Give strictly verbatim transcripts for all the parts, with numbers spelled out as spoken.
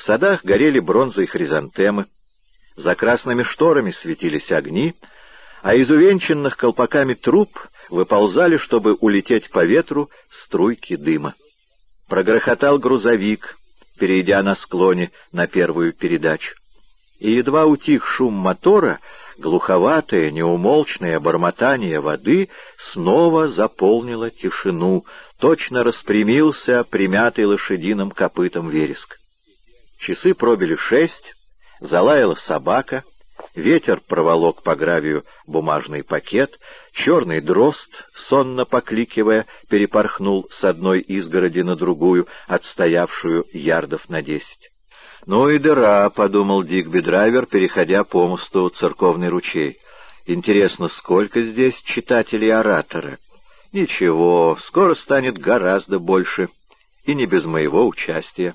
садах горели бронза и хризантемы, за красными шторами светились огни, а из увенчанных колпаками труб выползали, чтобы улететь по ветру, струйки дыма. Прогрохотал грузовик, перейдя на склоне на первую передачу. И едва утих шум мотора, глуховатое, неумолчное бормотание воды снова заполнило тишину, точно распрямился примятый лошадиным копытом вереск. Часы пробили шесть, залаяла собака, ветер проволок по гравию бумажный пакет, черный дрозд, сонно покликивая, перепорхнул с одной изгороди на другую, отстоявшую ярдов на десять. «Ну и дыра», — подумал Дигби-драйвер, переходя по мосту церковный ручей. «Интересно, сколько здесь читателей-ораторы? Ничего, скоро станет гораздо больше, и не без моего участия».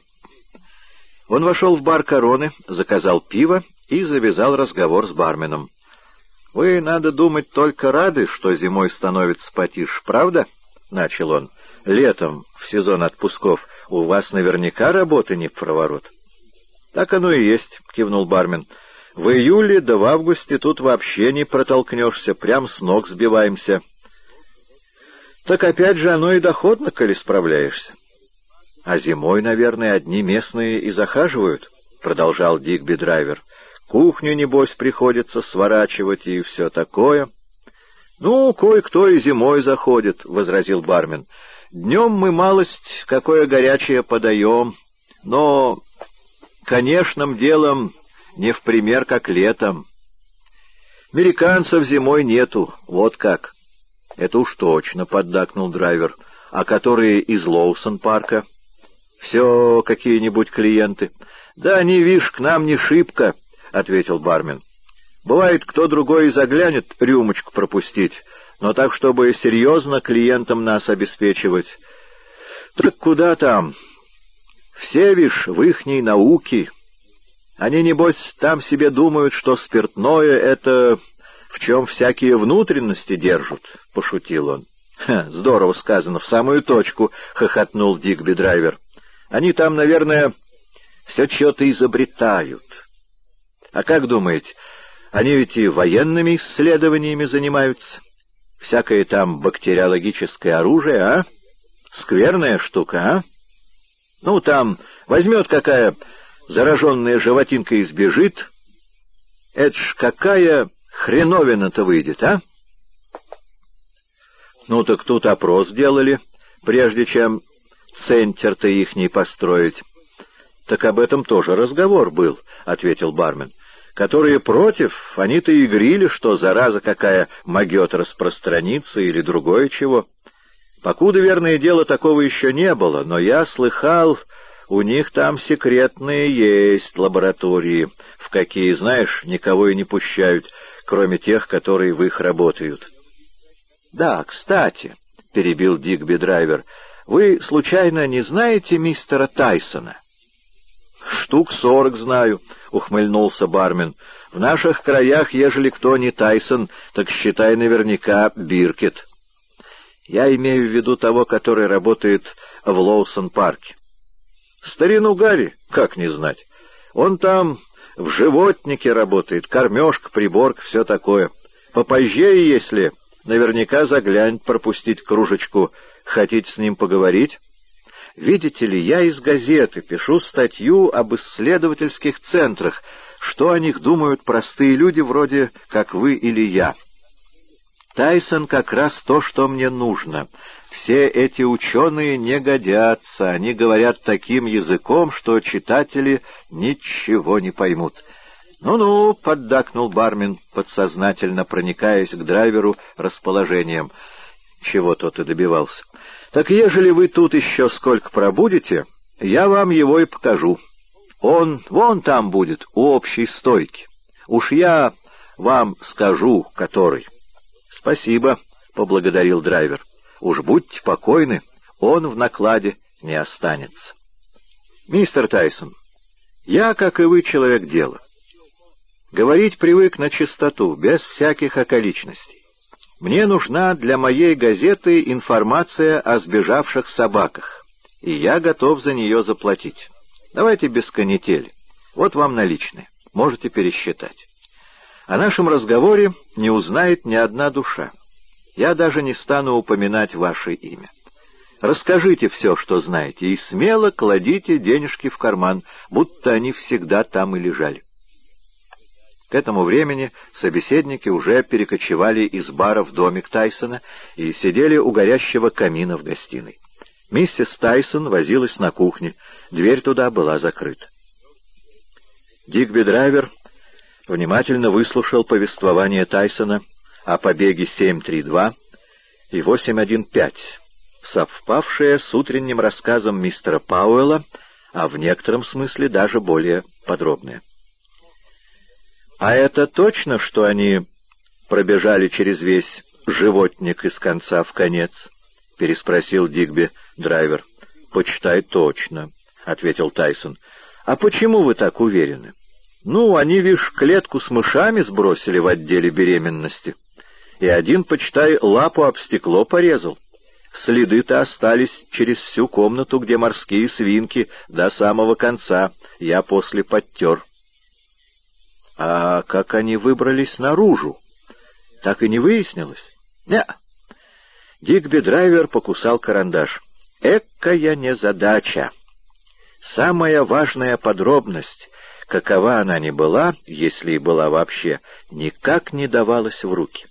Он вошел в бар «Короны», заказал пиво и завязал разговор с барменом. «Вы, надо думать, только рады, что зимой становится потише, правда?» — начал он. «Летом, в сезон отпусков, у вас наверняка работы не в проворот». «Так оно и есть», — кивнул бармен. «В июле да в августе тут вообще не протолкнешься, прям с ног сбиваемся». «Так опять же оно и доходно, коли справляешься». «А зимой, наверное, одни местные и захаживают», — продолжал Дигби-драйвер. «Кухню, небось, приходится сворачивать и все такое». «Ну, кое-кто и зимой заходит», — возразил бармен. «Днем мы малость какое горячее подаем, но... конечным делом не в пример, как летом. Американцев зимой нету, вот как». «Это уж точно», — поддакнул драйвер. «А которые из Лоусон-парка?» «Все какие-нибудь клиенты». «Да они, вишь, к нам не шибко», — ответил бармен. «Бывает, кто другой и заглянет рюмочку пропустить, но так, чтобы серьезно клиентам нас обеспечивать. Так куда там? Все, вишь, в ихней науке. Они, небось, там себе думают, что спиртное — это в чем всякие внутренности держат», — пошутил он. «Ха, здорово сказано, в самую точку», — хохотнул Дигби-драйвер. «Они там, наверное, все что-то изобретают. А как думаете, они ведь и военными исследованиями занимаются? Всякое там бактериологическое оружие, а? Скверная штука, а? Ну, там возьмет какая зараженная животинка и сбежит. Это ж какая хреновина-то выйдет, а?» «Ну, так тут опрос делали, прежде чем центр-то ихний построить». «Так об этом тоже разговор был», — ответил бармен. «Которые против, они-то и грили, что зараза какая могет распространиться или другое чего. Покуда, верное дело, такого еще не было, но я слыхал, у них там секретные есть лаборатории, в какие, знаешь, никого и не пущают, кроме тех, которые в их работают». «Да, кстати», — перебил Дигби-драйвер, — «вы, случайно, не знаете мистера Тайсона?» «Штук сорок знаю», — ухмыльнулся бармен. «В наших краях, ежели кто не Тайсон, так считай наверняка Биркет». «Я имею в виду того, который работает в Лоусон-парке». «Старину Гарри, как не знать. Он там в животнике работает, кормежка, приборка, все такое. Попозже, если наверняка заглянь, пропустить кружечку. Хотите с ним поговорить?» «Видите ли, я из газеты пишу статью об исследовательских центрах, что о них думают простые люди вроде как вы или я. Тайсон как раз то, что мне нужно. Все эти ученые не годятся, они говорят таким языком, что читатели ничего не поймут». «Ну-ну», — поддакнул бармен, подсознательно проникаясь к драйверу расположением, чего тот и добивался. «Так ежели вы тут еще сколько пробудете, я вам его и покажу. Он вон там будет, у общей стойки. Уж я вам скажу, который». «Спасибо», — поблагодарил драйвер. «Уж будьте покойны, он в накладе не останется». «Мистер Тайсон, я, как и вы, человек дела. Говорить привык на чистоту, без всяких околичностей. Мне нужна для моей газеты информация о сбежавших собаках, и я готов за нее заплатить. Давайте без канители. Вот вам наличные. Можете пересчитать. О нашем разговоре не узнает ни одна душа. Я даже не стану упоминать ваше имя. Расскажите все, что знаете, и смело кладите денежки в карман, будто они всегда там и лежали». К этому времени собеседники уже перекочевали из бара в домик Тайсона и сидели у горящего камина в гостиной. Миссис Тайсон возилась на кухне, дверь туда была закрыта. Дигби Драйвер внимательно выслушал повествование Тайсона о побеге семь три два и восемь один пять, совпавшее с утренним рассказом мистера Пауэлла, а в некотором смысле даже более подробное. «А это точно, что они пробежали через весь животник из конца в конец?» — переспросил Дигби Драйвер. «Почитай точно», — ответил Тайсон. «А почему вы так уверены?» «Ну, они, вишь, клетку с мышами сбросили в отделе беременности, и один, почитай, лапу об стекло порезал. Следы-то остались через всю комнату, где морские свинки, до самого конца. Я после подтер». «А как они выбрались наружу? Так и не выяснилось?» «Не». Дигби Драйвер покусал карандаш. «Экая незадача. Самая важная подробность, какова она ни была, если и была вообще, никак не давалась в руки».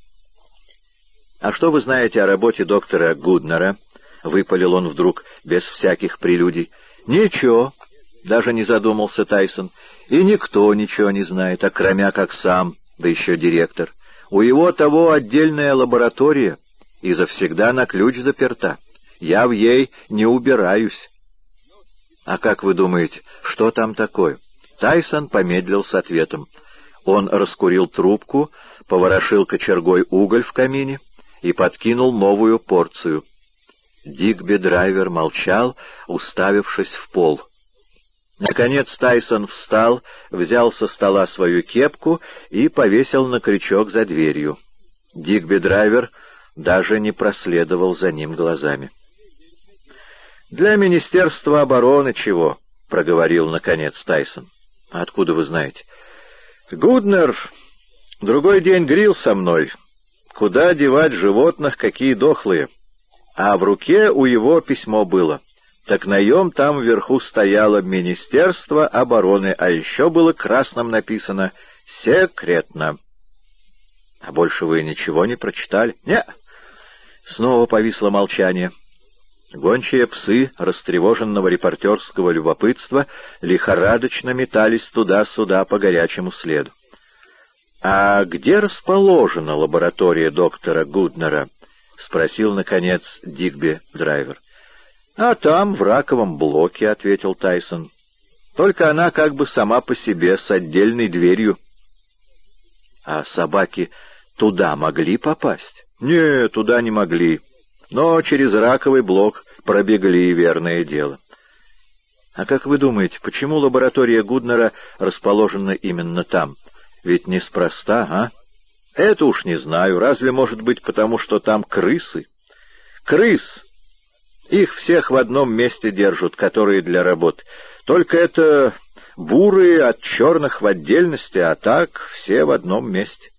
«А что вы знаете о работе доктора Гуднера?» — выпалил он вдруг, без всяких прелюдий. «Ничего», — даже не задумался Тайсон. «И никто ничего не знает, окромя как сам, да еще директор. У его того отдельная лаборатория, и завсегда на ключ заперта. Я в ей не убираюсь». «А как вы думаете, что там такое?» Тайсон помедлил с ответом. Он раскурил трубку, поворошил кочергой уголь в камине и подкинул новую порцию. Дигби Драйвер молчал, уставившись в пол. Наконец Тайсон встал, взял со стола свою кепку и повесил на крючок за дверью. Дигби Драйвер даже не проследовал за ним глазами. «Для Министерства обороны чего?» — проговорил наконец Тайсон. «Откуда вы знаете?» «Гуднер другой день грил со мной. Куда девать животных, какие дохлые? А в руке у его письмо было. Так наем там вверху стояло Министерство обороны, а еще было красным написано «Секретно». А больше вы ничего не прочитали? Не. Снова повисло молчание. Гончие псы растревоженного репортерского любопытства лихорадочно метались туда-сюда по горячему следу. «А где расположена лаборатория доктора Гуднера?» — спросил, наконец, Дигби Драйвер. «А там, в раковом блоке», — ответил Тайсон. «Только она как бы сама по себе, с отдельной дверью». «А собаки туда могли попасть?» «Не, туда не могли. Но через раковый блок пробегли, верное дело». «А как вы думаете, почему лаборатория Гуднера расположена именно там? Ведь неспроста, а?» «Это уж не знаю. Разве может быть потому, что там крысы?» «Крыс! Их всех в одном месте держат, которые для работы. Только это бурые от черных в отдельности, а так все в одном месте».